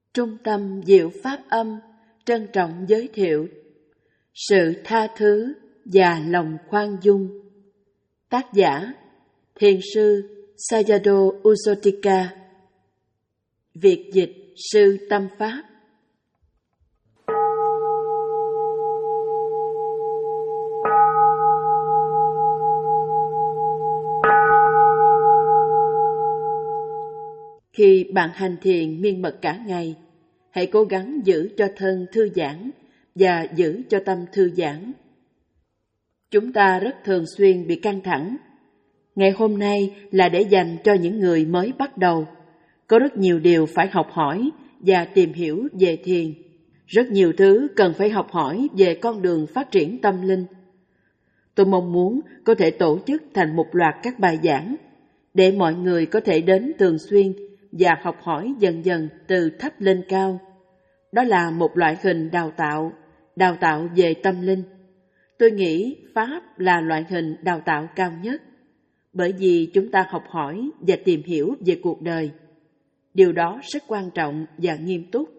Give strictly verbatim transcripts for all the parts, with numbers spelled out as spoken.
Trung tâm Diệu Pháp Âm trân trọng giới thiệu Sự tha thứ và lòng khoan dung. Tác giả Thiền sư Sayadaw Usotika. Việt dịch sư Tâm Pháp. Khi bạn hành thiền miên mật cả ngày, hãy cố gắng giữ cho thân thư giãn và giữ cho tâm thư giãn. Chúng ta rất thường xuyên bị căng thẳng. Ngày hôm nay là để dành cho những người mới bắt đầu. Có rất nhiều điều phải học hỏi và tìm hiểu về thiền. Rất nhiều thứ cần phải học hỏi về con đường phát triển tâm linh. Tôi mong muốn có thể tổ chức thành một loạt các bài giảng để mọi người có thể đến thường xuyên và học hỏi dần dần từ thấp lên cao. Đó là một loại hình đào tạo, đào tạo về tâm linh. Tôi nghĩ Pháp là loại hình đào tạo cao nhất, bởi vì chúng ta học hỏi và tìm hiểu về cuộc đời. Điều đó rất quan trọng và nghiêm túc.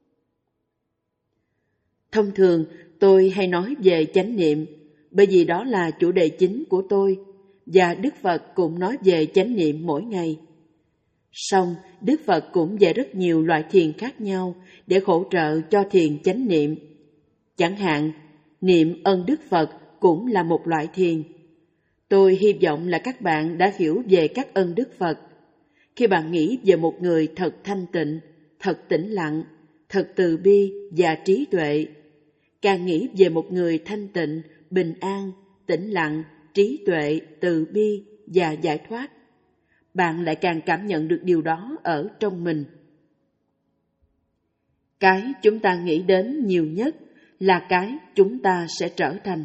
Thông thường, tôi hay nói về chánh niệm, bởi vì đó là chủ đề chính của tôi, và Đức Phật cũng nói về chánh niệm mỗi ngày. Song, Đức Phật cũng dạy rất nhiều loại thiền khác nhau để hỗ trợ cho thiền chánh niệm. Chẳng hạn, niệm ơn Đức Phật cũng là một loại thiền. Tôi hy vọng là các bạn đã hiểu về các ơn Đức Phật. Khi bạn nghĩ về một người thật thanh tịnh, thật tĩnh lặng, thật từ bi và trí tuệ, càng nghĩ về một người thanh tịnh, bình an, tĩnh lặng, trí tuệ, từ bi và giải thoát, bạn lại càng cảm nhận được điều đó ở trong mình. Cái chúng ta nghĩ đến nhiều nhất là cái chúng ta sẽ trở thành.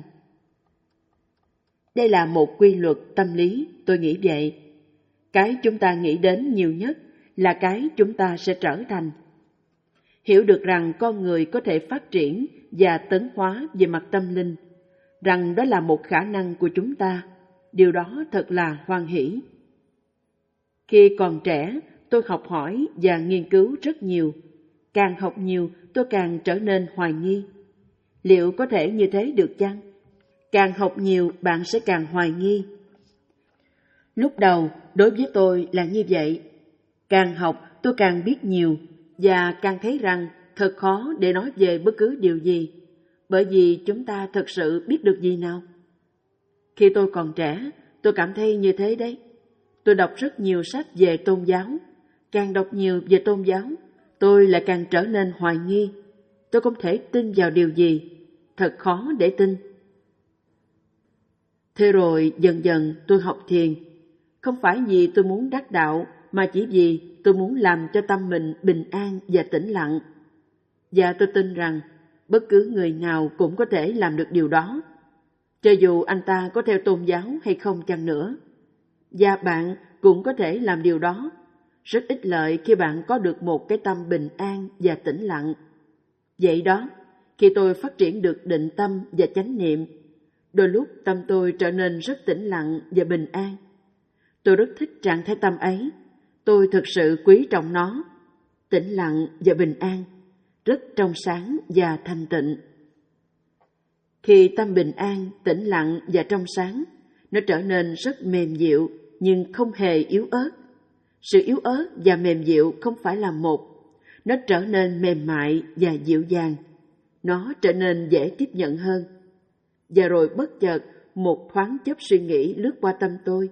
Đây là một quy luật tâm lý, tôi nghĩ vậy. Cái chúng ta nghĩ đến nhiều nhất là cái chúng ta sẽ trở thành. Hiểu được rằng con người có thể phát triển và tấn hóa về mặt tâm linh, rằng đó là một khả năng của chúng ta, điều đó thật là hoan hỷ. Khi còn trẻ, tôi học hỏi và nghiên cứu rất nhiều. Càng học nhiều, tôi càng trở nên hoài nghi. Liệu có thể như thế được chăng? Càng học nhiều, bạn sẽ càng hoài nghi. Lúc đầu, đối với tôi là như vậy. Càng học, tôi càng biết nhiều, và càng thấy rằng thật khó để nói về bất cứ điều gì, bởi vì chúng ta thật sự biết được gì nào. Khi tôi còn trẻ, tôi cảm thấy như thế đấy. Tôi đọc rất nhiều sách về tôn giáo. Càng đọc nhiều về tôn giáo, tôi lại càng trở nên hoài nghi. Tôi không thể tin vào điều gì. Thật khó để tin. Thế rồi dần dần tôi học thiền. Không phải vì tôi muốn đắc đạo, mà chỉ vì tôi muốn làm cho tâm mình bình an và tĩnh lặng. Và tôi tin rằng bất cứ người nào cũng có thể làm được điều đó, cho dù anh ta có theo tôn giáo hay không chăng nữa. Và bạn cũng có thể làm điều đó. Rất ích lợi khi bạn có được một cái tâm bình an và tĩnh lặng. Vậy đó, khi tôi phát triển được định tâm và chánh niệm, đôi lúc tâm tôi trở nên rất tĩnh lặng và bình an. Tôi rất thích trạng thái tâm ấy. Tôi thực sự quý trọng nó. Tĩnh lặng và bình an, rất trong sáng và thanh tịnh. Khi tâm bình an, tĩnh lặng và trong sáng, nó trở nên rất mềm dịu nhưng không hề yếu ớt. Sự yếu ớt và mềm dịu không phải là một. Nó trở nên mềm mại và dịu dàng. Nó trở nên dễ tiếp nhận hơn. Và rồi bất chợt, một thoáng chốc suy nghĩ lướt qua tâm tôi.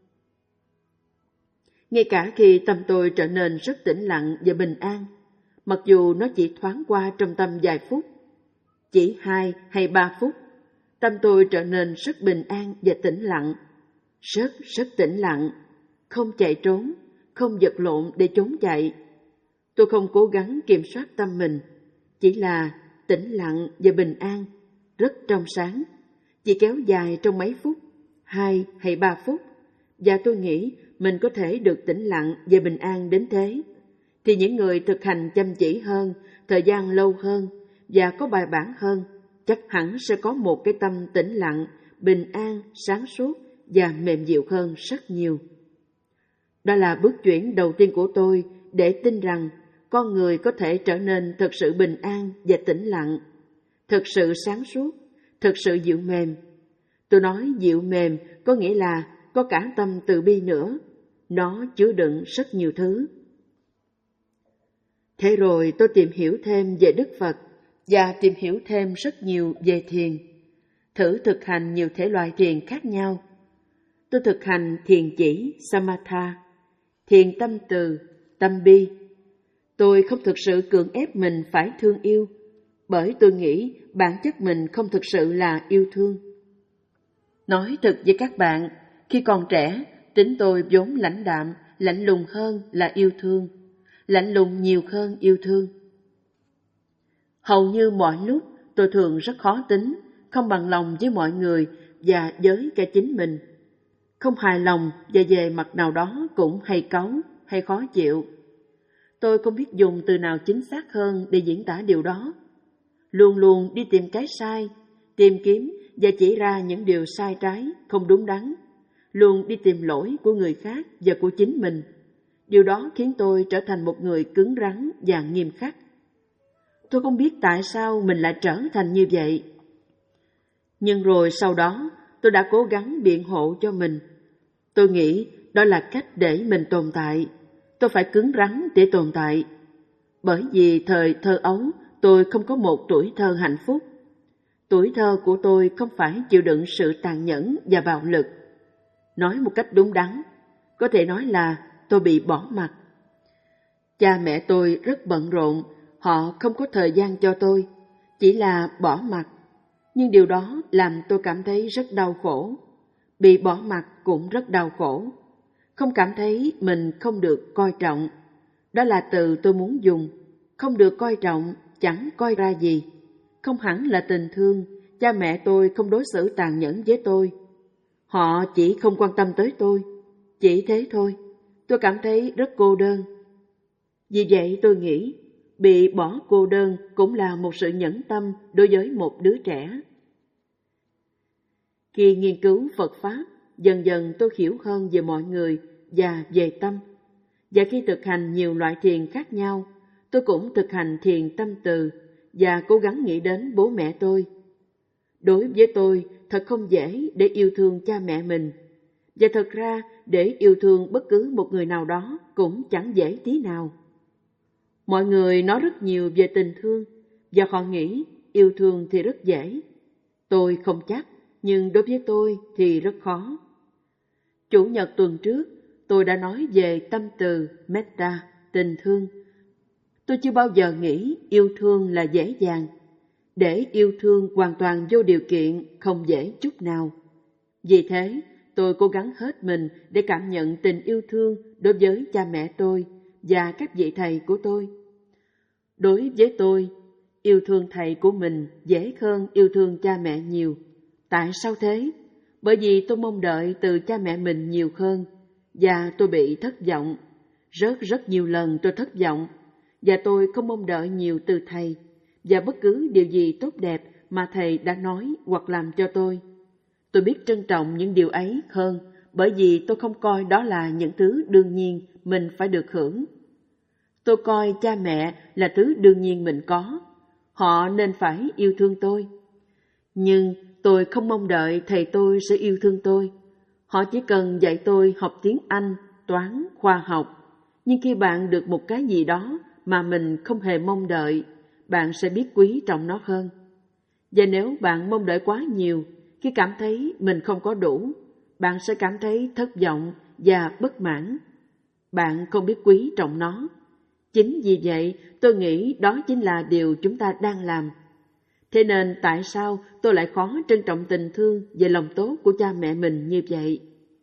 Ngay cả khi tâm tôi trở nên rất tĩnh lặng và bình an, mặc dù nó chỉ thoáng qua trong tâm vài phút, chỉ hai hay ba phút, tâm tôi trở nên rất bình an và tĩnh lặng. Rất, rất tĩnh lặng, không chạy trốn, không vật lộn để trốn chạy. Tôi không cố gắng kiểm soát tâm mình, chỉ là tĩnh lặng và bình an, rất trong sáng, chỉ kéo dài trong mấy phút, hai hay ba phút, và tôi nghĩ mình có thể được tĩnh lặng và bình an đến thế. Thì những người thực hành chăm chỉ hơn, thời gian lâu hơn và có bài bản hơn, chắc hẳn sẽ có một cái tâm tĩnh lặng, bình an, sáng suốt và mềm dịu hơn rất nhiều. Đó là bước chuyển đầu tiên của tôi để tin rằng con người có thể trở nên thật sự bình an và tĩnh lặng, thật sự sáng suốt, thật sự dịu mềm. Tôi nói dịu mềm có nghĩa là có cả tâm từ bi nữa, nó chứa đựng rất nhiều thứ. Thế rồi tôi tìm hiểu thêm về Đức Phật và tìm hiểu thêm rất nhiều về thiền, thử thực hành nhiều thể loại thiền khác nhau. Tôi thực hành thiền chỉ, Samatha, thiền tâm từ, tâm bi. Tôi không thực sự cưỡng ép mình phải thương yêu, bởi tôi nghĩ bản chất mình không thực sự là yêu thương. Nói thật với các bạn, khi còn trẻ, tính tôi vốn lãnh đạm, lạnh lùng hơn là yêu thương, lạnh lùng nhiều hơn yêu thương. Hầu như mọi lúc tôi thường rất khó tính, không bằng lòng với mọi người và với cả chính mình. Không hài lòng và về mặt nào đó cũng hay cáu, hay khó chịu. Tôi không biết dùng từ nào chính xác hơn để diễn tả điều đó. Luôn luôn đi tìm cái sai, tìm kiếm và chỉ ra những điều sai trái, không đúng đắn. Luôn đi tìm lỗi của người khác và của chính mình. Điều đó khiến tôi trở thành một người cứng rắn và nghiêm khắc. Tôi không biết tại sao mình lại trở thành như vậy. Nhưng rồi sau đó, tôi đã cố gắng biện hộ cho mình. Tôi nghĩ đó là cách để mình tồn tại. Tôi phải cứng rắn để tồn tại. Bởi vì thời thơ ấu, tôi không có một tuổi thơ hạnh phúc. Tuổi thơ của tôi không phải chịu đựng sự tàn nhẫn và bạo lực. Nói một cách đúng đắn, có thể nói là tôi bị bỏ mặc. Cha mẹ tôi rất bận rộn, họ không có thời gian cho tôi, chỉ là bỏ mặc. Nhưng điều đó làm tôi cảm thấy rất đau khổ. Bị bỏ mặc cũng rất đau khổ. Không cảm thấy mình không được coi trọng. Đó là từ tôi muốn dùng. Không được coi trọng, chẳng coi ra gì. Không hẳn là tình thương, cha mẹ tôi không đối xử tàn nhẫn với tôi. Họ chỉ không quan tâm tới tôi. Chỉ thế thôi. Tôi cảm thấy rất cô đơn. Vì vậy tôi nghĩ, bị bỏ cô đơn cũng là một sự nhẫn tâm đối với một đứa trẻ. Khi nghiên cứu Phật Pháp, dần dần tôi hiểu hơn về mọi người và về tâm. Và khi thực hành nhiều loại thiền khác nhau, tôi cũng thực hành thiền tâm từ và cố gắng nghĩ đến bố mẹ tôi. Đối với tôi, thật không dễ để yêu thương cha mẹ mình. Và thật ra, để yêu thương bất cứ một người nào đó cũng chẳng dễ tí nào. Mọi người nói rất nhiều về tình thương, và họ nghĩ yêu thương thì rất dễ. Tôi không chắc, nhưng đối với tôi thì rất khó. Chủ nhật tuần trước, tôi đã nói về tâm từ, metta, tình thương. Tôi chưa bao giờ nghĩ yêu thương là dễ dàng. Để yêu thương hoàn toàn vô điều kiện không dễ chút nào. Vì thế, tôi cố gắng hết mình để cảm nhận tình yêu thương đối với cha mẹ tôi và các vị thầy của tôi. Đối với tôi, yêu thương thầy của mình dễ hơn yêu thương cha mẹ nhiều. Tại sao thế? Bởi vì tôi mong đợi từ cha mẹ mình nhiều hơn, và tôi bị thất vọng. Rất rất nhiều lần tôi thất vọng, và tôi không mong đợi nhiều từ thầy, và bất cứ điều gì tốt đẹp mà thầy đã nói hoặc làm cho tôi. Tôi biết trân trọng những điều ấy hơn, bởi vì tôi không coi đó là những thứ đương nhiên mình phải được hưởng. Tôi coi cha mẹ là thứ đương nhiên mình có. Họ nên phải yêu thương tôi. Nhưng tôi không mong đợi thầy tôi sẽ yêu thương tôi. Họ chỉ cần dạy tôi học tiếng Anh, toán, khoa học. Nhưng khi bạn được một cái gì đó mà mình không hề mong đợi, bạn sẽ biết quý trọng nó hơn. Và nếu bạn mong đợi quá nhiều, khi cảm thấy mình không có đủ, bạn sẽ cảm thấy thất vọng và bất mãn. Bạn không biết quý trọng nó. Chính vì vậy, tôi nghĩ đó chính là điều chúng ta đang làm. Thế nên tại sao tôi lại khó trân trọng tình thương và lòng tốt của cha mẹ mình như vậy?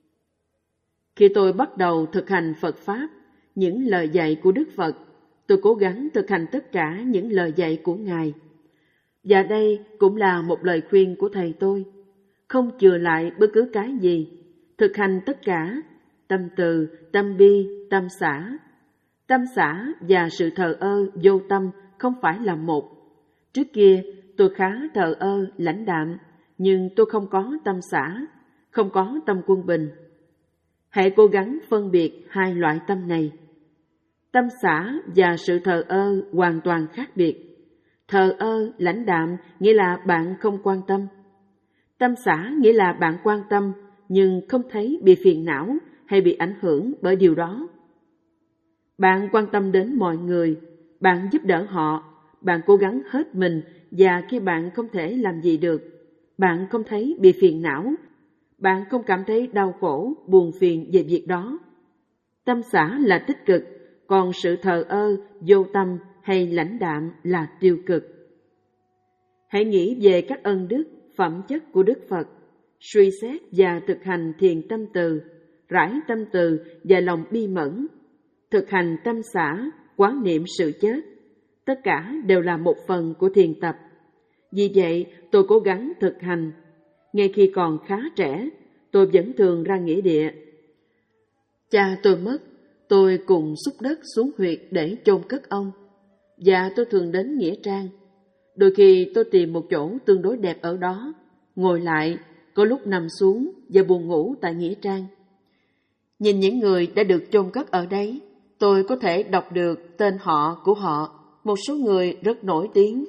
Khi tôi bắt đầu thực hành Phật Pháp, những lời dạy của Đức Phật, tôi cố gắng thực hành tất cả những lời dạy của Ngài. Và đây cũng là một lời khuyên của thầy tôi. Không chừa lại bất cứ cái gì. Thực hành tất cả, tâm từ, tâm bi, tâm xả. Tâm xả và sự thờ ơ, vô tâm không phải là một. Trước kia, tôi khá thờ ơ, lãnh đạm, nhưng tôi không có tâm xả, không có tâm quân bình. Hãy cố gắng phân biệt hai loại tâm này. Tâm xả và sự thờ ơ hoàn toàn khác biệt. Thờ ơ, lãnh đạm nghĩa là bạn không quan tâm. Tâm xả nghĩa là bạn quan tâm nhưng không thấy bị phiền não hay bị ảnh hưởng bởi điều đó. Bạn quan tâm đến mọi người, bạn giúp đỡ họ, bạn cố gắng hết mình, và khi bạn không thể làm gì được, bạn không thấy bị phiền não, bạn không cảm thấy đau khổ, buồn phiền về việc đó. Tâm xả là tích cực, còn sự thờ ơ, vô tâm hay lãnh đạm là tiêu cực. Hãy nghĩ về các ân đức, phẩm chất của Đức Phật, suy xét và thực hành thiền tâm từ, rải tâm từ và lòng bi mẫn, thực hành tâm xả, quán niệm sự chết. Tất cả đều là một phần của thiền tập. Vì vậy, tôi cố gắng thực hành. Ngay khi còn khá trẻ, tôi vẫn thường ra nghĩa địa. Cha tôi mất, tôi cùng xúc đất xuống huyệt để chôn cất ông. Và tôi thường đến nghĩa trang. Đôi khi tôi tìm một chỗ tương đối đẹp ở đó, ngồi lại, có lúc nằm xuống và buồn ngủ tại nghĩa trang. Nhìn những người đã được chôn cất ở đấy, tôi có thể đọc được tên họ của họ, một số người rất nổi tiếng.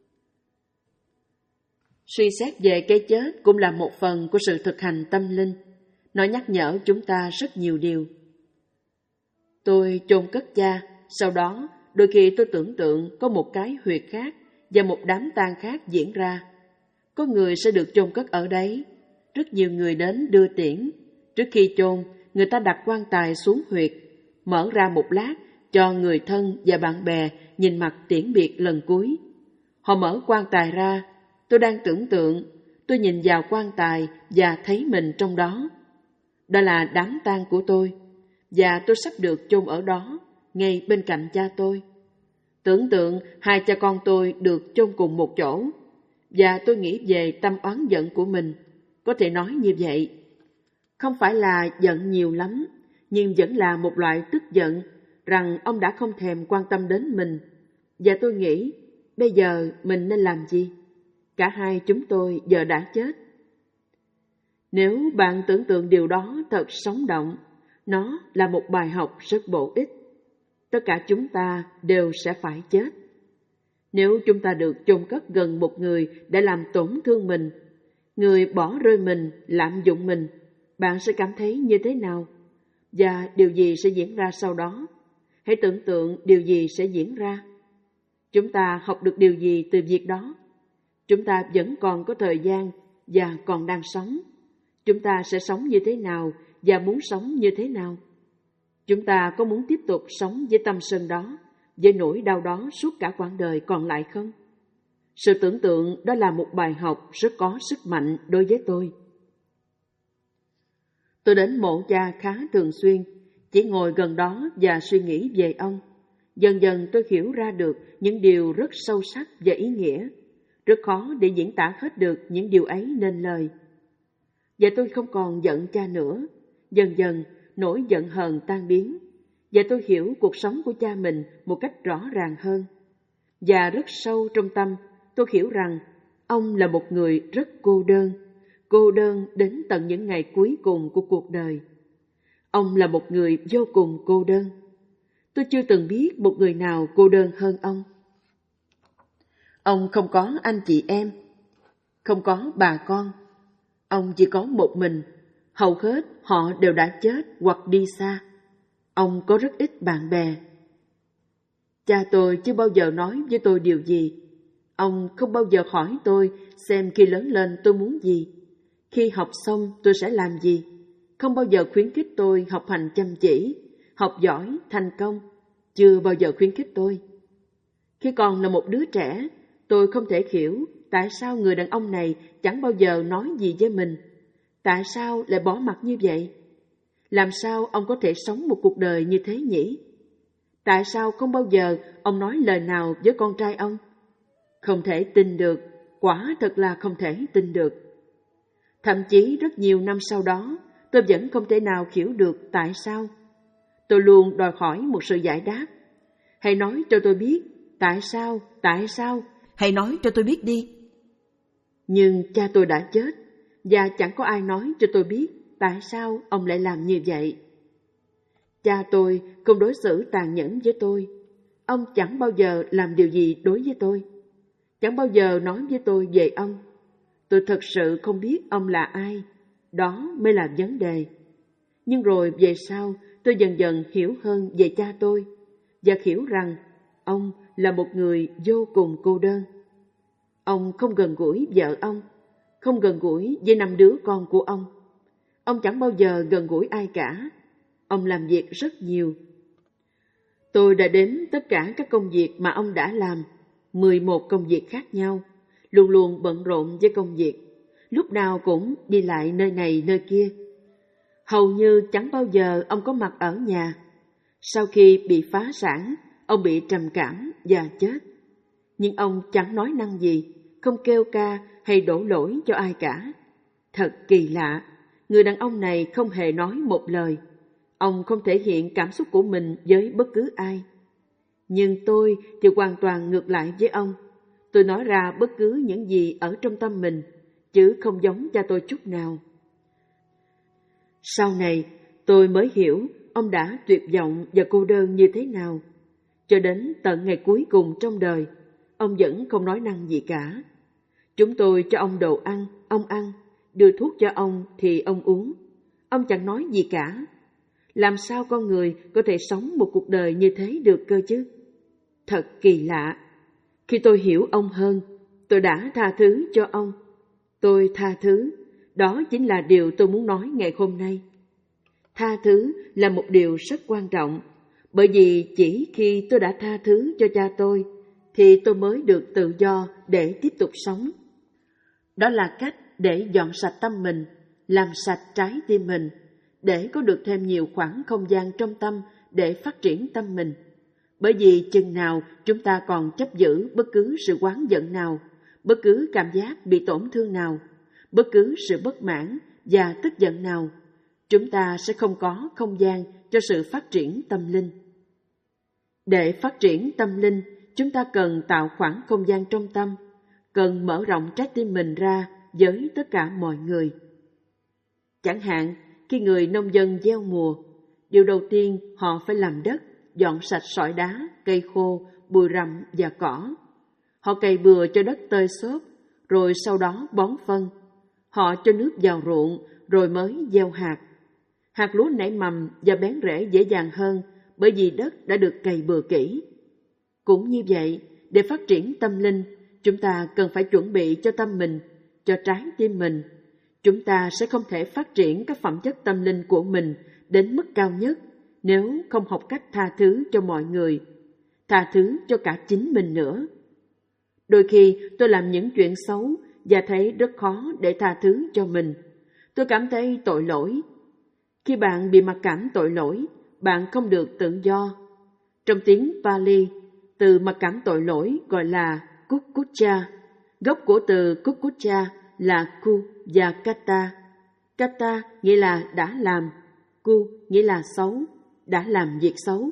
Suy xét về cái chết cũng là một phần của sự thực hành tâm linh. Nó nhắc nhở chúng ta rất nhiều điều. Tôi chôn cất cha, sau đó đôi khi tôi tưởng tượng có một cái huyệt khác và một đám tang khác diễn ra. Có người sẽ được chôn cất ở đấy. Rất nhiều người đến đưa tiễn. Trước khi chôn, người ta đặt quan tài xuống huyệt, mở ra một lát cho người thân và bạn bè nhìn mặt tiễn biệt lần cuối. Họ mở quan tài ra, tôi đang tưởng tượng, tôi nhìn vào quan tài và thấy mình trong đó. Đó là đám tang của tôi, và tôi sắp được chôn ở đó, ngay bên cạnh cha tôi. Tưởng tượng hai cha con tôi được chôn cùng một chỗ, và tôi nghĩ về tâm oán giận của mình, có thể nói như vậy. Không phải là giận nhiều lắm, nhưng vẫn là một loại tức giận rằng ông đã không thèm quan tâm đến mình. Và tôi nghĩ, bây giờ mình nên làm gì? Cả hai chúng tôi giờ đã chết. Nếu bạn tưởng tượng điều đó thật sống động, nó là một bài học rất bổ ích. Tất cả chúng ta đều sẽ phải chết. Nếu chúng ta được chôn cất gần một người đã làm tổn thương mình, người bỏ rơi mình, lạm dụng mình, bạn sẽ cảm thấy như thế nào? Và điều gì sẽ diễn ra sau đó? Hãy tưởng tượng điều gì sẽ diễn ra. Chúng ta học được điều gì từ việc đó? Chúng ta vẫn còn có thời gian và còn đang sống. Chúng ta sẽ sống như thế nào và muốn sống như thế nào? Chúng ta có muốn tiếp tục sống với tâm sân đó, với nỗi đau đó suốt cả quãng đời còn lại không? Sự tưởng tượng đó là một bài học rất có sức mạnh đối với tôi. Tôi đến mộ cha khá thường xuyên, chỉ ngồi gần đó và suy nghĩ về ông. Dần dần tôi hiểu ra được những điều rất sâu sắc và ý nghĩa. Rất khó để diễn tả hết được những điều ấy nên lời. Và tôi không còn giận cha nữa. Dần dần, nỗi giận hờn tan biến. Và tôi hiểu cuộc sống của cha mình một cách rõ ràng hơn. Và rất sâu trong tâm, tôi hiểu rằng ông là một người rất cô đơn. Cô đơn đến tận những ngày cuối cùng của cuộc đời. Ông là một người vô cùng cô đơn. Tôi chưa từng biết một người nào cô đơn hơn ông. Ông không có anh chị em, không có bà con. Ông chỉ có một mình, hầu hết họ đều đã chết hoặc đi xa. Ông có rất ít bạn bè. Cha tôi chưa bao giờ nói với tôi điều gì. Ông không bao giờ hỏi tôi xem khi lớn lên tôi muốn gì, khi học xong tôi sẽ làm gì. Không bao giờ khuyến khích tôi học hành chăm chỉ, học giỏi, thành công. Chưa bao giờ khuyến khích tôi. Khi còn là một đứa trẻ, tôi không thể hiểu tại sao người đàn ông này chẳng bao giờ nói gì với mình. Tại sao lại bỏ mặc như vậy? Làm sao ông có thể sống một cuộc đời như thế nhỉ? Tại sao không bao giờ ông nói lời nào với con trai ông? Không thể tin được, quả thật là không thể tin được. Thậm chí rất nhiều năm sau đó, tôi vẫn không thể nào hiểu được tại sao. Tôi luôn đòi hỏi một sự giải đáp. Hãy nói cho tôi biết, tại sao, tại sao, hãy nói cho tôi biết đi. Nhưng cha tôi đã chết, và chẳng có ai nói cho tôi biết tại sao ông lại làm như vậy. Cha tôi không đối xử tàn nhẫn với tôi. Ông chẳng bao giờ làm điều gì đối với tôi. Chẳng bao giờ nói với tôi về ông. Tôi thật sự không biết ông là ai. Đó mới là vấn đề. Nhưng rồi về sau, tôi dần dần hiểu hơn về cha tôi và hiểu rằng ông là một người vô cùng cô đơn. Ông không gần gũi vợ ông, không gần gũi với năm đứa con của ông. Ông chẳng bao giờ gần gũi ai cả. Ông làm việc rất nhiều. Tôi đã đếm tất cả các công việc mà ông đã làm, mười một công việc khác nhau, luôn luôn bận rộn với công việc, lúc nào cũng đi lại nơi này nơi kia. Hầu như chẳng bao giờ ông có mặt ở nhà. Sau khi bị phá sản, ông bị trầm cảm và chết. Nhưng ông chẳng nói năng gì, không kêu ca hay đổ lỗi cho ai cả. Thật kỳ lạ, người đàn ông này không hề nói một lời. Ông không thể hiện cảm xúc của mình với bất cứ ai. Nhưng tôi thì hoàn toàn ngược lại với ông. Tôi nói ra bất cứ những gì ở trong tâm mình, chứ không giống cha tôi chút nào. Sau này, tôi mới hiểu ông đã tuyệt vọng và cô đơn như thế nào. Cho đến tận ngày cuối cùng trong đời, ông vẫn không nói năng gì cả. Chúng tôi cho ông đồ ăn, ông ăn, đưa thuốc cho ông thì ông uống. Ông chẳng nói gì cả. Làm sao con người có thể sống một cuộc đời như thế được cơ chứ? Thật kỳ lạ. Khi tôi hiểu ông hơn, tôi đã tha thứ cho ông. Tôi tha thứ, đó chính là điều tôi muốn nói ngày hôm nay. Tha thứ là một điều rất quan trọng, bởi vì chỉ khi tôi đã tha thứ cho cha tôi, thì tôi mới được tự do để tiếp tục sống. Đó là cách để dọn sạch tâm mình, làm sạch trái tim mình, để có được thêm nhiều khoảng không gian trong tâm để phát triển tâm mình. Bởi vì chừng nào chúng ta còn chấp giữ bất cứ sự oán giận nào, bất cứ cảm giác bị tổn thương nào, bất cứ sự bất mãn và tức giận nào, chúng ta sẽ không có không gian cho sự phát triển tâm linh. Để phát triển tâm linh, chúng ta cần tạo khoảng không gian trong tâm, cần mở rộng trái tim mình ra với tất cả mọi người. Chẳng hạn, khi người nông dân gieo mùa, điều đầu tiên họ phải làm đất, dọn sạch sỏi đá, cây khô, bụi rậm và cỏ. Họ cày bừa cho đất tơi xốp, rồi sau đó bón phân. Họ cho nước vào ruộng, rồi mới gieo hạt. Hạt lúa nảy mầm và bén rễ dễ dàng hơn bởi vì đất đã được cày bừa kỹ. Cũng như vậy, để phát triển tâm linh, chúng ta cần phải chuẩn bị cho tâm mình, cho trái tim mình. Chúng ta sẽ không thể phát triển các phẩm chất tâm linh của mình đến mức cao nhất nếu không học cách tha thứ cho mọi người, tha thứ cho cả chính mình nữa. Đôi khi tôi làm những chuyện xấu và thấy rất khó để tha thứ cho mình. Tôi cảm thấy tội lỗi. Khi bạn bị mặc cảm tội lỗi, bạn không được tự do. Trong tiếng Pali, từ mặc cảm tội lỗi gọi là Kukucha. Gốc của từ Kukucha là Ku và Kata. Kata nghĩa là đã làm, Ku nghĩa là xấu, đã làm việc xấu.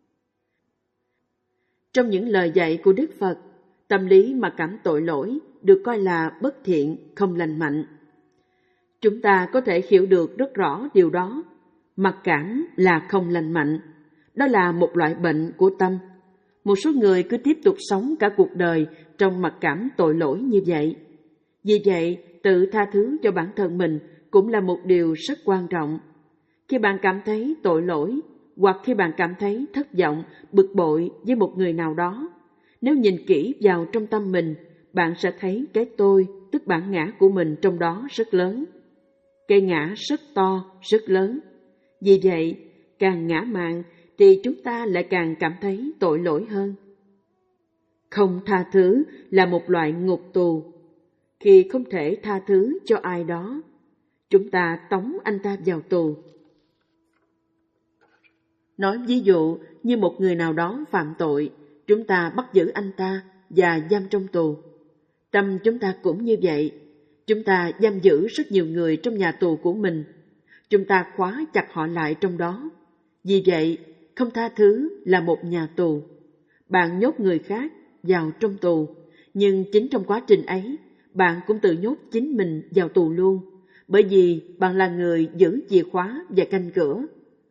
Trong những lời dạy của Đức Phật, tâm lý mặc cảm tội lỗi được coi là bất thiện, không lành mạnh. Chúng ta có thể hiểu được rất rõ điều đó. Mặc cảm là không lành mạnh. Đó là một loại bệnh của tâm. Một số người cứ tiếp tục sống cả cuộc đời trong mặc cảm tội lỗi như vậy. Vì vậy, tự tha thứ cho bản thân mình cũng là một điều rất quan trọng. Khi bạn cảm thấy tội lỗi, hoặc khi bạn cảm thấy thất vọng, bực bội với một người nào đó, nếu nhìn kỹ vào trong tâm mình, bạn sẽ thấy cái tôi, tức bản ngã của mình trong đó rất lớn. Cây ngã rất to, rất lớn. Vì vậy, càng ngã mạn thì chúng ta lại càng cảm thấy tội lỗi hơn. Không tha thứ là một loại ngục tù. Khi không thể tha thứ cho ai đó, chúng ta tống anh ta vào tù. Nói ví dụ như một người nào đó phạm tội, chúng ta bắt giữ anh ta và giam trong tù. Tâm chúng ta cũng như vậy. Chúng ta giam giữ rất nhiều người trong nhà tù của mình. Chúng ta khóa chặt họ lại trong đó. Vì vậy, không tha thứ là một nhà tù. Bạn nhốt người khác vào trong tù, nhưng chính trong quá trình ấy, bạn cũng tự nhốt chính mình vào tù luôn, bởi vì bạn là người giữ chìa khóa và canh cửa.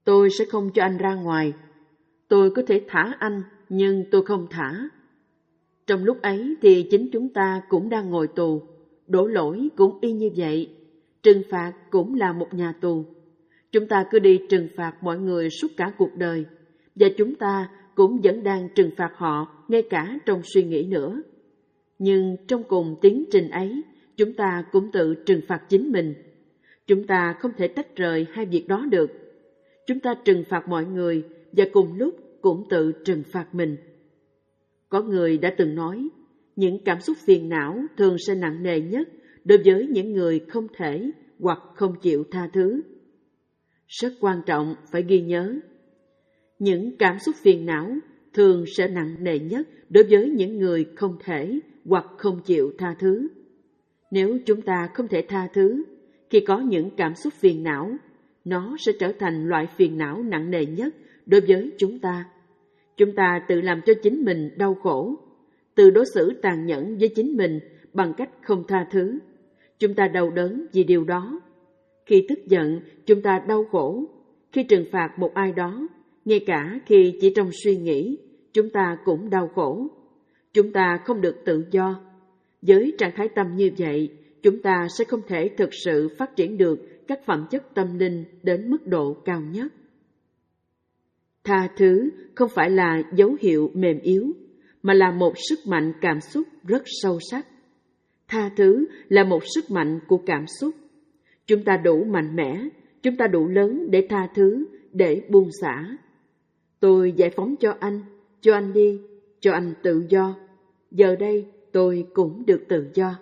Tôi sẽ không cho anh ra ngoài. Tôi có thể thả anh, nhưng tôi không thả. Trong lúc ấy thì chính chúng ta cũng đang ngồi tù, đổ lỗi cũng y như vậy, trừng phạt cũng là một nhà tù. Chúng ta cứ đi trừng phạt mọi người suốt cả cuộc đời, và chúng ta cũng vẫn đang trừng phạt họ ngay cả trong suy nghĩ nữa. Nhưng trong cùng tiến trình ấy, chúng ta cũng tự trừng phạt chính mình. Chúng ta không thể tách rời hai việc đó được. Chúng ta trừng phạt mọi người và cùng lúc cũng tự trừng phạt mình. Có người đã từng nói, những cảm xúc phiền não thường sẽ nặng nề nhất đối với những người không thể hoặc không chịu tha thứ. Rất quan trọng phải ghi nhớ, những cảm xúc phiền não thường sẽ nặng nề nhất đối với những người không thể hoặc không chịu tha thứ. Nếu chúng ta không thể tha thứ, khi có những cảm xúc phiền não, nó sẽ trở thành loại phiền não nặng nề nhất đối với chúng ta. Chúng ta tự làm cho chính mình đau khổ, tự đối xử tàn nhẫn với chính mình bằng cách không tha thứ. Chúng ta đau đớn vì điều đó. Khi tức giận, chúng ta đau khổ. Khi trừng phạt một ai đó, ngay cả khi chỉ trong suy nghĩ, chúng ta cũng đau khổ. Chúng ta không được tự do. Với trạng thái tâm như vậy, chúng ta sẽ không thể thực sự phát triển được các phẩm chất tâm linh đến mức độ cao nhất. Tha thứ không phải là dấu hiệu mềm yếu, mà là một sức mạnh cảm xúc rất sâu sắc. Tha thứ là một sức mạnh của cảm xúc. Chúng ta đủ mạnh mẽ, chúng ta đủ lớn để tha thứ, để buông xả. Tôi giải phóng cho anh, cho anh đi, cho anh tự do. Giờ đây tôi cũng được tự do.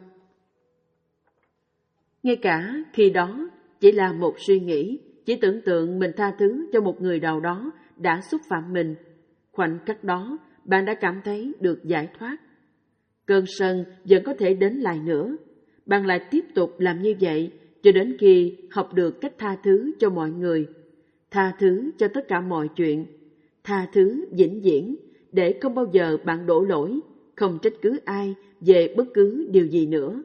Ngay cả khi đó chỉ là một suy nghĩ, chỉ tưởng tượng mình tha thứ cho một người nào đó đã xúc phạm mình. Khoảnh khắc đó, bạn đã cảm thấy được giải thoát. Cơn sân vẫn có thể đến lại nữa. Bạn lại tiếp tục làm như vậy cho đến khi học được cách tha thứ cho mọi người, tha thứ cho tất cả mọi chuyện, tha thứ vĩnh viễn để không bao giờ bạn đổ lỗi, không trách cứ ai về bất cứ điều gì nữa.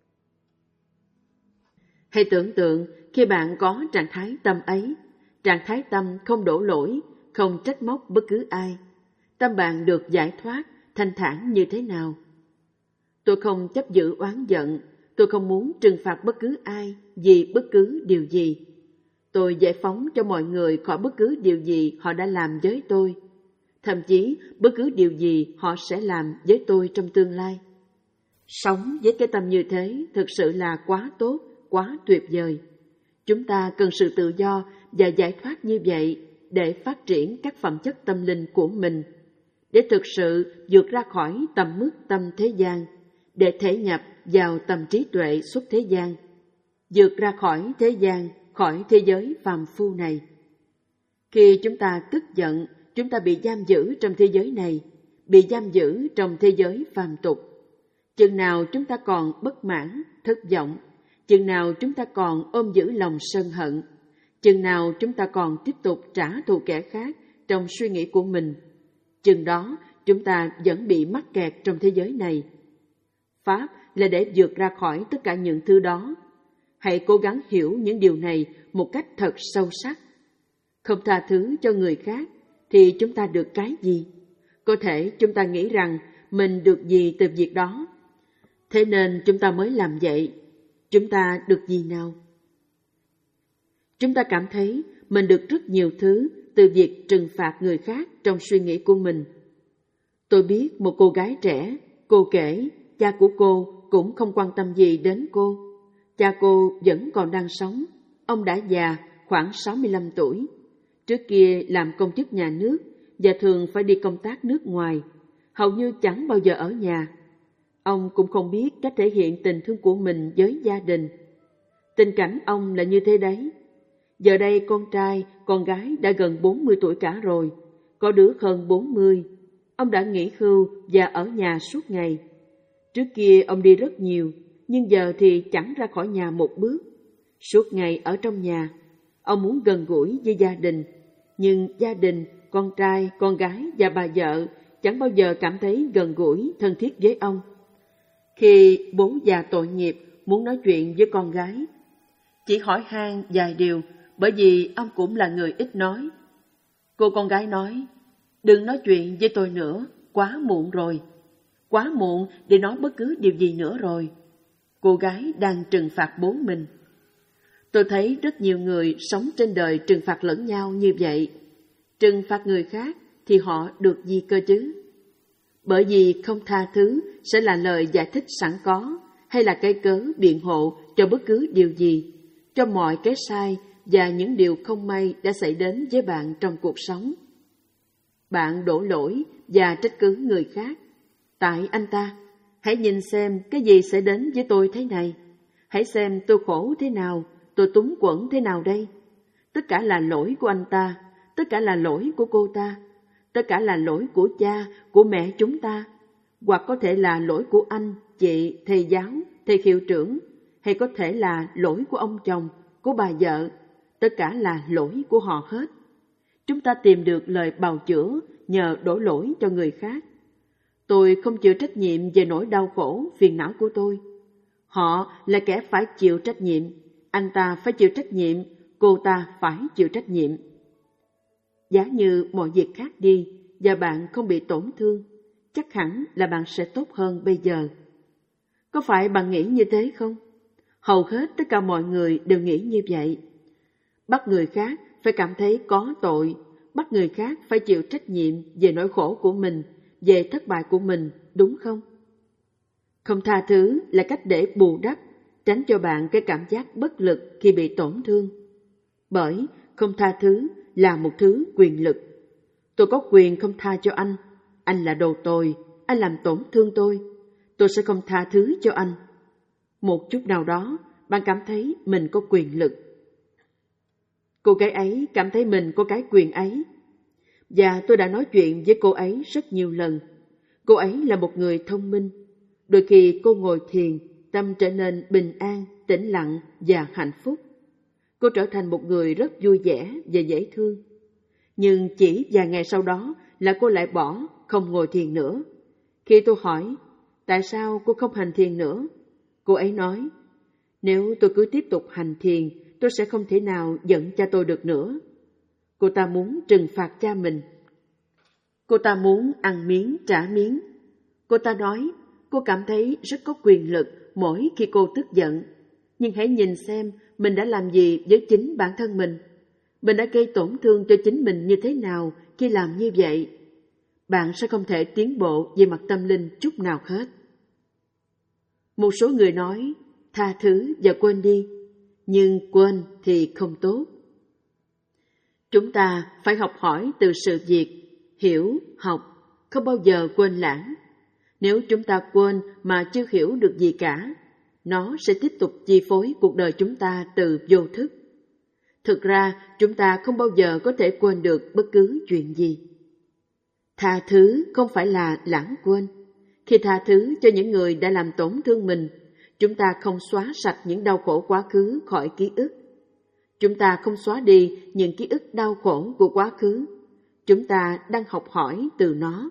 Hãy tưởng tượng khi bạn có trạng thái tâm ấy, trạng thái tâm không đổ lỗi, không trách móc bất cứ ai, tâm bạn được giải thoát, thanh thản như thế nào? Tôi không chấp giữ oán giận, tôi không muốn trừng phạt bất cứ ai vì bất cứ điều gì. Tôi giải phóng cho mọi người khỏi bất cứ điều gì họ đã làm với tôi, thậm chí bất cứ điều gì họ sẽ làm với tôi trong tương lai. Sống với cái tâm như thế thực sự là quá tốt, quá tuyệt vời. Chúng ta cần sự tự do và giải thoát như vậy để phát triển các phẩm chất tâm linh của mình, để thực sự vượt ra khỏi tầm mức tâm thế gian, để thể nhập vào tầm trí tuệ xuất thế gian, vượt ra khỏi thế gian, khỏi thế giới phàm phu này. Khi chúng ta tức giận, chúng ta bị giam giữ trong thế giới này, bị giam giữ trong thế giới phàm tục. Chừng nào chúng ta còn bất mãn, thất vọng, chừng nào chúng ta còn ôm giữ lòng sân hận, chừng nào chúng ta còn tiếp tục trả thù kẻ khác trong suy nghĩ của mình, chừng đó chúng ta vẫn bị mắc kẹt trong thế giới này. Pháp là để vượt ra khỏi tất cả những thứ đó. Hãy cố gắng hiểu những điều này một cách thật sâu sắc. Không tha thứ cho người khác thì chúng ta được cái gì? Có thể chúng ta nghĩ rằng mình được gì từ việc đó, thế nên chúng ta mới làm vậy. Chúng ta được gì nào? Chúng ta cảm thấy mình được rất nhiều thứ từ việc trừng phạt người khác trong suy nghĩ của mình. Tôi biết một cô gái trẻ, cô kể cha của cô cũng không quan tâm gì đến cô. Cha cô vẫn còn đang sống, ông đã già, khoảng sáu mươi lăm tuổi. Trước kia làm công chức nhà nước và thường phải đi công tác nước ngoài, hầu như chẳng bao giờ ở nhà. Ông cũng không biết cách thể hiện tình thương của mình với gia đình. Tình cảnh ông là như thế đấy. Giờ đây con trai, con gái đã gần bốn mươi tuổi cả rồi, có đứa hơn bốn mươi. Ông đã nghỉ hưu và ở nhà suốt ngày. Trước kia ông đi rất nhiều, nhưng giờ thì chẳng ra khỏi nhà một bước. Suốt ngày ở trong nhà, ông muốn gần gũi với gia đình, nhưng gia đình, con trai, con gái và bà vợ chẳng bao giờ cảm thấy gần gũi, thân thiết với ông. Khi bố già tội nghiệp muốn nói chuyện với con gái, chỉ hỏi han vài điều, bởi vì ông cũng là người ít nói. Cô con gái nói, đừng nói chuyện với tôi nữa, quá muộn rồi. Quá muộn để nói bất cứ điều gì nữa rồi. Cô gái đang trừng phạt bố mình. Tôi thấy rất nhiều người sống trên đời trừng phạt lẫn nhau như vậy. Trừng phạt người khác thì họ được gì cơ chứ? Bởi vì không tha thứ sẽ là lời giải thích sẵn có, hay là cái cớ biện hộ cho bất cứ điều gì, cho mọi cái sai và những điều không may đã xảy đến với bạn trong cuộc sống. Bạn đổ lỗi và trách cứ người khác. Tại anh ta, hãy nhìn xem cái gì sẽ đến với tôi thế này. Hãy xem tôi khổ thế nào, tôi túng quẫn thế nào đây. Tất cả là lỗi của anh ta, tất cả là lỗi của cô ta, tất cả là lỗi của cha, của mẹ chúng ta, hoặc có thể là lỗi của anh, chị, thầy giáo, thầy hiệu trưởng, hay có thể là lỗi của ông chồng, của bà vợ, tất cả là lỗi của họ hết. Chúng ta tìm được lời bào chữa nhờ đổ lỗi cho người khác. Tôi không chịu trách nhiệm về nỗi đau khổ, phiền não của tôi. Họ là kẻ phải chịu trách nhiệm, anh ta phải chịu trách nhiệm, cô ta phải chịu trách nhiệm. Giả như mọi việc khác đi và bạn không bị tổn thương, chắc hẳn là bạn sẽ tốt hơn bây giờ. Có phải bạn nghĩ như thế không? Hầu hết tất cả mọi người đều nghĩ như vậy. Bắt người khác phải cảm thấy có tội, bắt người khác phải chịu trách nhiệm về nỗi khổ của mình, về thất bại của mình, đúng không? Không tha thứ là cách để bù đắp, tránh cho bạn cái cảm giác bất lực khi bị tổn thương. Bởi không tha thứ là một thứ quyền lực. Tôi có quyền không tha cho anh. Anh là đồ tồi, anh làm tổn thương tôi. Tôi sẽ không tha thứ cho anh. Một chút nào đó, bạn cảm thấy mình có quyền lực. Cô gái ấy cảm thấy mình có cái quyền ấy. Và tôi đã nói chuyện với cô ấy rất nhiều lần. Cô ấy là một người thông minh. Đôi khi cô ngồi thiền, tâm trở nên bình an, tĩnh lặng và hạnh phúc. Cô trở thành một người rất vui vẻ và dễ thương. Nhưng chỉ vài ngày sau đó là cô lại bỏ, không ngồi thiền nữa. Khi tôi hỏi, tại sao cô không hành thiền nữa? Cô ấy nói, nếu tôi cứ tiếp tục hành thiền, tôi sẽ không thể nào giận cha tôi được nữa. Cô ta muốn trừng phạt cha mình. Cô ta muốn ăn miếng trả miếng. Cô ta nói, cô cảm thấy rất có quyền lực mỗi khi cô tức giận. Nhưng hãy nhìn xem mình đã làm gì với chính bản thân mình. Mình đã gây tổn thương cho chính mình như thế nào khi làm như vậy. Bạn sẽ không thể tiến bộ về mặt tâm linh chút nào hết. Một số người nói, tha thứ và quên đi. Nhưng quên thì không tốt. Chúng ta phải học hỏi từ sự việc, hiểu, học, không bao giờ quên lãng. Nếu chúng ta quên mà chưa hiểu được gì cả, nó sẽ tiếp tục chi phối cuộc đời chúng ta từ vô thức. Thực ra, chúng ta không bao giờ có thể quên được bất cứ chuyện gì. Tha thứ không phải là lãng quên. Khi tha thứ cho những người đã làm tổn thương mình, chúng ta không xóa sạch những đau khổ quá khứ khỏi ký ức. Chúng ta không xóa đi những ký ức đau khổ của quá khứ. Chúng ta đang học hỏi từ nó.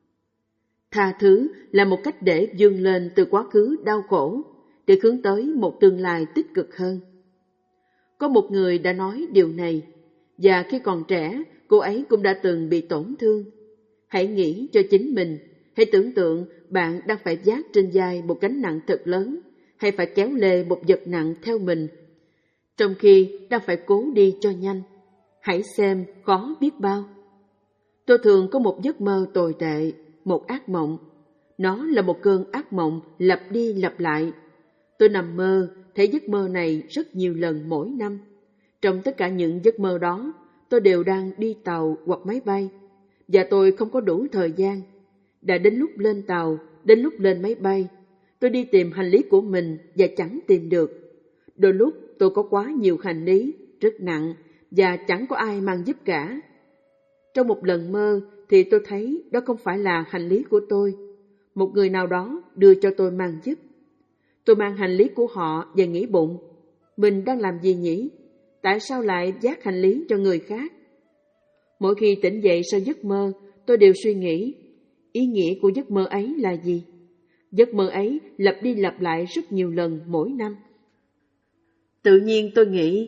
Tha thứ là một cách để vươn lên từ quá khứ đau khổ, để hướng tới một tương lai tích cực hơn. Có một người đã nói điều này, và khi còn trẻ, cô ấy cũng đã từng bị tổn thương. Hãy nghĩ cho chính mình, hãy tưởng tượng bạn đang phải vác trên vai một gánh nặng thật lớn, hay phải kéo lê một vật nặng theo mình, trong khi đang phải cố đi cho nhanh. Hãy xem khó biết bao. Tôi thường có một giấc mơ tồi tệ, một ác mộng. Nó là một cơn ác mộng lặp đi lặp lại. Tôi nằm mơ, thấy giấc mơ này rất nhiều lần mỗi năm. Trong tất cả những giấc mơ đó, tôi đều đang đi tàu hoặc máy bay, và tôi không có đủ thời gian. Đã đến lúc lên tàu, đến lúc lên máy bay, tôi đi tìm hành lý của mình và chẳng tìm được. Đôi lúc tôi có quá nhiều hành lý, rất nặng, và chẳng có ai mang giúp cả. Trong một lần mơ thì tôi thấy đó không phải là hành lý của tôi. Một người nào đó đưa cho tôi mang giúp. Tôi mang hành lý của họ và nghĩ bụng, mình đang làm gì nhỉ? Tại sao lại vác hành lý cho người khác? Mỗi khi tỉnh dậy sau giấc mơ, tôi đều suy nghĩ, ý nghĩa của giấc mơ ấy là gì? Giấc mơ ấy lặp đi lặp lại rất nhiều lần mỗi năm. Tự nhiên tôi nghĩ,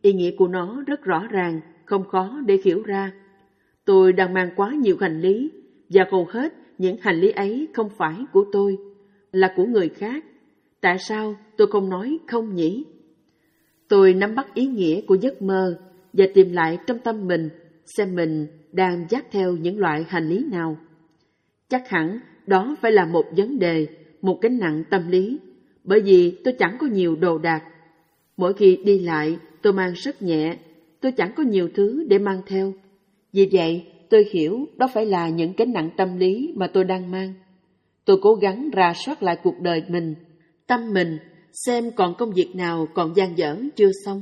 Ý nghĩa của nó rất rõ ràng, không khó để hiểu ra. Tôi đang mang quá nhiều hành lý, và hầu hết những hành lý ấy không phải của tôi, là của người khác. Tại sao tôi không nói không nhỉ? Tôi nắm bắt ý nghĩa của giấc mơ và tìm lại trong tâm mình xem mình đang dắt theo những loại hành lý nào. Chắc hẳn đó phải là một vấn đề, một gánh nặng tâm lý, bởi vì tôi chẳng có nhiều đồ đạc. Mỗi khi đi lại, tôi mang rất nhẹ, tôi chẳng có nhiều thứ để mang theo. Vì vậy, tôi hiểu đó phải là những gánh nặng tâm lý mà tôi đang mang. Tôi cố gắng rà soát lại cuộc đời mình, tâm mình, xem còn công việc nào còn dang dở chưa xong.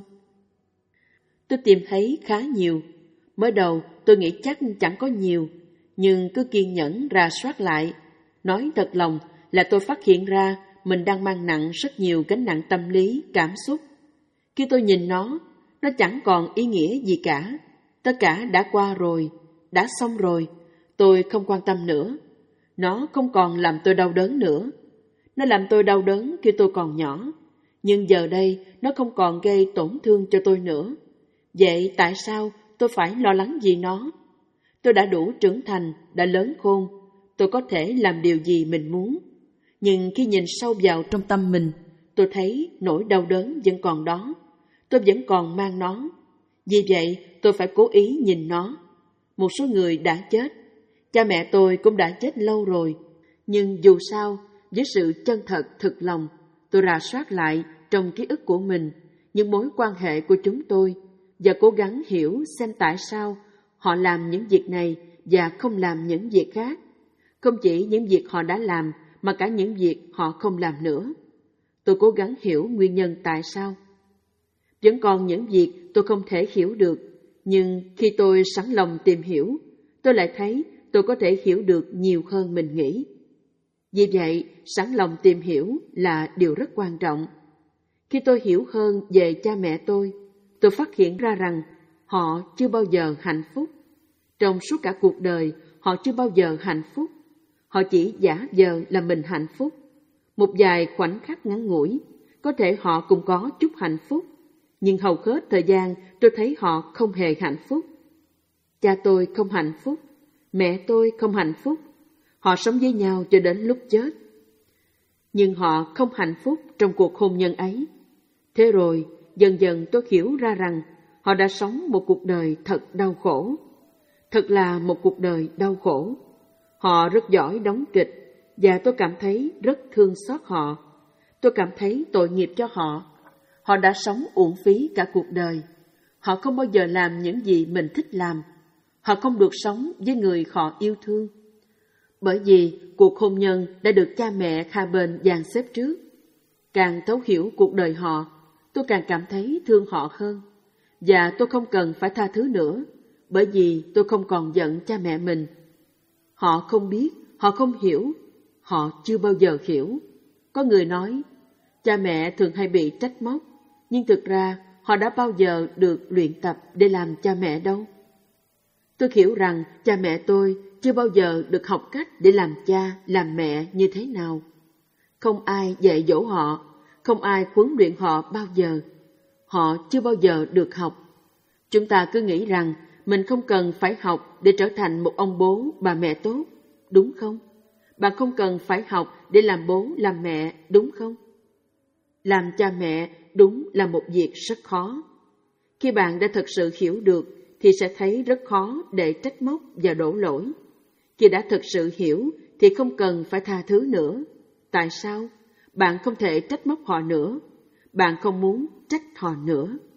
Tôi tìm thấy khá nhiều. Mới đầu tôi nghĩ chắc chẳng có nhiều, nhưng cứ kiên nhẫn rà soát lại. Nói thật lòng là tôi phát hiện ra mình đang mang nặng rất nhiều gánh nặng tâm lý, cảm xúc. Khi tôi nhìn nó, nó chẳng còn ý nghĩa gì cả. Tất cả đã qua rồi, đã xong rồi, tôi không quan tâm nữa. Nó không còn làm tôi đau đớn nữa. Nó làm tôi đau đớn khi tôi còn nhỏ, nhưng giờ đây nó không còn gây tổn thương cho tôi nữa. Vậy tại sao tôi phải lo lắng vì nó? Tôi đã đủ trưởng thành, đã lớn khôn, tôi có thể làm điều gì mình muốn. Nhưng khi nhìn sâu vào trong tâm mình, tôi thấy nỗi đau đớn vẫn còn đó. Tôi vẫn còn mang nó. Vì vậy, tôi phải cố ý nhìn nó. Một số người đã chết. Cha mẹ tôi cũng đã chết lâu rồi. Nhưng dù sao, với sự chân thật thực lòng, tôi rà soát lại trong ký ức của mình những mối quan hệ của chúng tôi và cố gắng hiểu xem tại sao họ làm những việc này và không làm những việc khác. Không chỉ những việc họ đã làm mà cả những việc họ không làm nữa. Tôi cố gắng hiểu nguyên nhân tại sao. Vẫn còn những việc tôi không thể hiểu được, nhưng khi tôi sẵn lòng tìm hiểu, tôi lại thấy tôi có thể hiểu được nhiều hơn mình nghĩ. Vì vậy, sẵn lòng tìm hiểu là điều rất quan trọng. Khi tôi hiểu hơn về cha mẹ tôi, tôi phát hiện ra rằng họ chưa bao giờ hạnh phúc. Trong suốt cả cuộc đời, họ chưa bao giờ hạnh phúc. Họ chỉ giả vờ là mình hạnh phúc. Một vài khoảnh khắc ngắn ngủi, có thể họ cũng có chút hạnh phúc, nhưng hầu hết thời gian tôi thấy họ không hề hạnh phúc. Cha tôi không hạnh phúc, mẹ tôi không hạnh phúc. Họ sống với nhau cho đến lúc chết. Nhưng họ không hạnh phúc trong cuộc hôn nhân ấy. Thế rồi, dần dần tôi hiểu ra rằng họ đã sống một cuộc đời thật đau khổ. Thật là một cuộc đời đau khổ. Họ rất giỏi đóng kịch, và tôi cảm thấy rất thương xót họ. Tôi cảm thấy tội nghiệp cho họ. Họ đã sống uổng phí cả cuộc đời. Họ không bao giờ làm những gì mình thích làm. Họ không được sống với người họ yêu thương. Bởi vì cuộc hôn nhân đã được cha mẹ hai bên dàn xếp trước. Càng thấu hiểu cuộc đời họ, tôi càng cảm thấy thương họ hơn. Và tôi không cần phải tha thứ nữa, bởi vì tôi không còn giận cha mẹ mình. Họ không biết, họ không hiểu, họ chưa bao giờ hiểu. Có người nói, cha mẹ thường hay bị trách móc, nhưng thực ra họ đã bao giờ được luyện tập để làm cha mẹ đâu. Tôi hiểu rằng cha mẹ tôi chưa bao giờ được học cách để làm cha, làm mẹ như thế nào. Không ai dạy dỗ họ, không ai huấn luyện họ bao giờ. Họ chưa bao giờ được học. Chúng ta cứ nghĩ rằng mình không cần phải học để trở thành một ông bố, bà mẹ tốt, đúng không? Bạn không cần phải học để làm bố, làm mẹ, đúng không? Làm cha mẹ đúng là một việc rất khó. Khi bạn đã thật sự hiểu được thì sẽ thấy rất khó để trách móc và đổ lỗi. Khi đã thật sự hiểu thì không cần phải tha thứ nữa. Tại sao? Bạn không thể trách móc họ nữa. Bạn không muốn trách họ nữa.